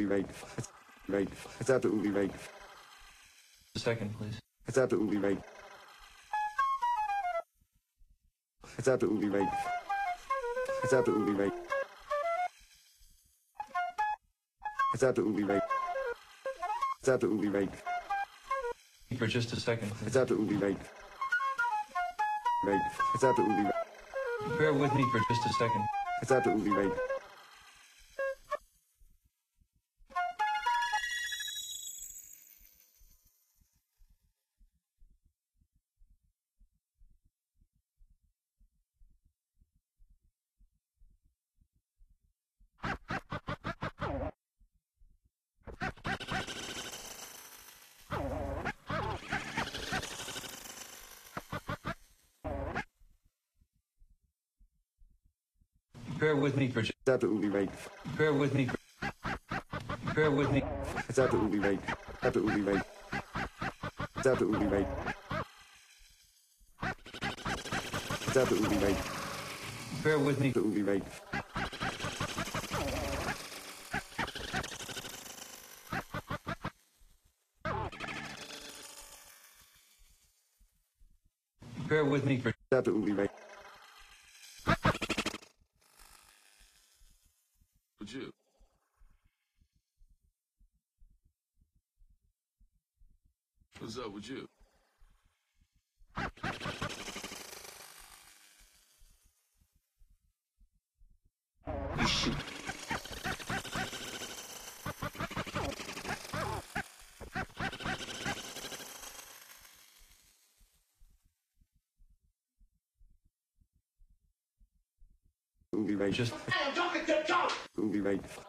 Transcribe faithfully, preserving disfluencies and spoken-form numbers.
absolutely right. Right. It's absolutely right. A second, please. It's absolutely right. It's absolutely right. It's absolutely right. It's absolutely right. It's absolutely right. For just a second, please. It's absolutely right. Right. It's absolutely right. Bear with me for just a second. It's absolutely right. Bear with me for just. It's absolutely right. Bear with me for. Bear with me. It's absolutely right. Absolutely right. It's absolutely right. It's absolutely right. Bear with me. Absolutely right. Bear with me for. It's absolutely right. With you. What's up with you? You shoot. Absolutely right. Just. Absolutely right.